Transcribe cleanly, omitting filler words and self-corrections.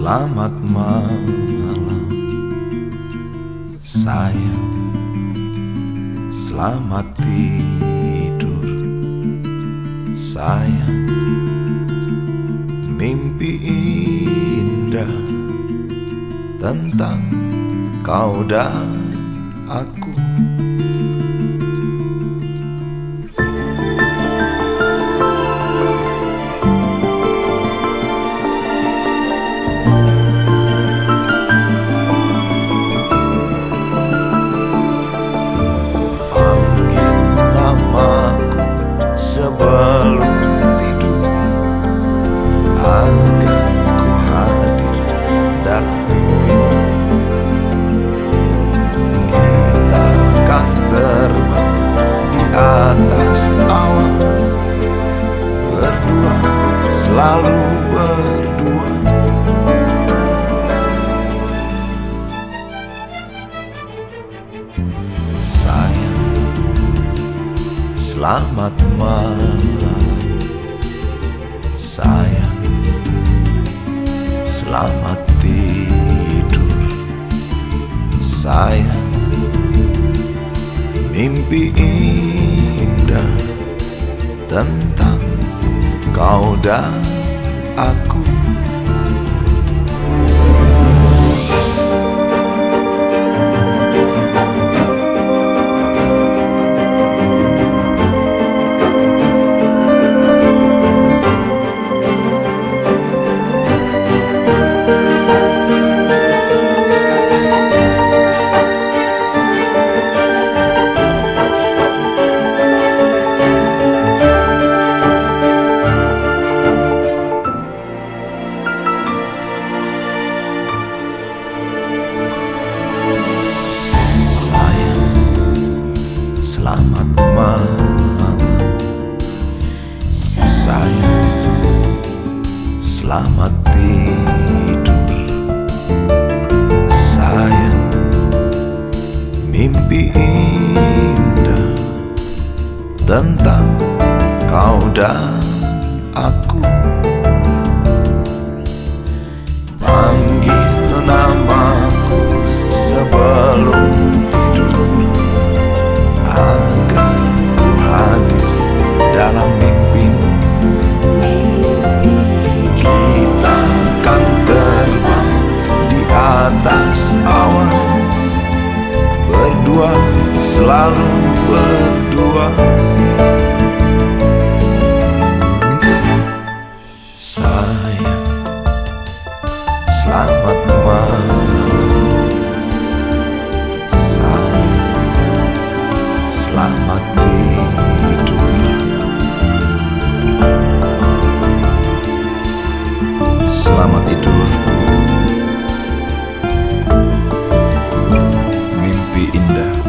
Selamat malam sayang, selamat tidur sayang. Mimpi indah tentang kau dan aku. Sebelum tidur agar ku hadir dalam mimpimu. Kita akan terbang di atas awan, berdua, selalu berdua. Sayang, selamat malam sayang, selamat tidur sayang. Mimpi indah tentang kau dan aku. Selamat malam sayang, selamat tidur sayang. Mimpi indah tentang kau dan aku. Panggil namaku sebelum agar ku hadir dalam mimpimu. Kita akan terbang di atas awan, berdua, selalu berdua. Sayang, selamat malam sayang, selamat tidur selamat tidur. Mimpi indah.